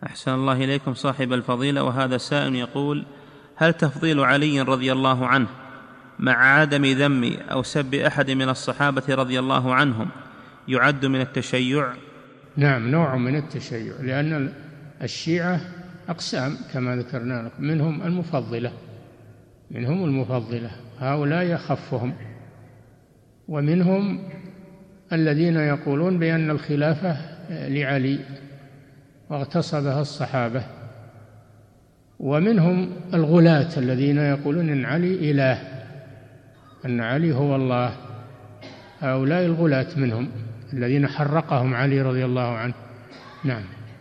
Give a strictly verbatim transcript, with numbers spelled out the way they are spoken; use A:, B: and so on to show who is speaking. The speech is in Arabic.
A: أحسن الله إليكم صاحب الفضيلة. وهذا سائل يقول: هل تفضيل علي رضي الله عنه مع عدم ذم أو سب أحد من الصحابة رضي الله عنهم يعد من التشيع؟
B: نعم، نوع من التشيع، لأن الشيعة أقسام كما ذكرنا لكم، منهم المفضلة منهم المفضلة هؤلاء يخفهم، ومنهم الذين يقولون بأن الخلافة لعلي واغتصبها الصحابة، ومنهم الغلاة الذين يقولون أن علي إله، أن علي هو الله. هؤلاء الغلاة منهم الذين حرقهم علي رضي الله عنه. نعم.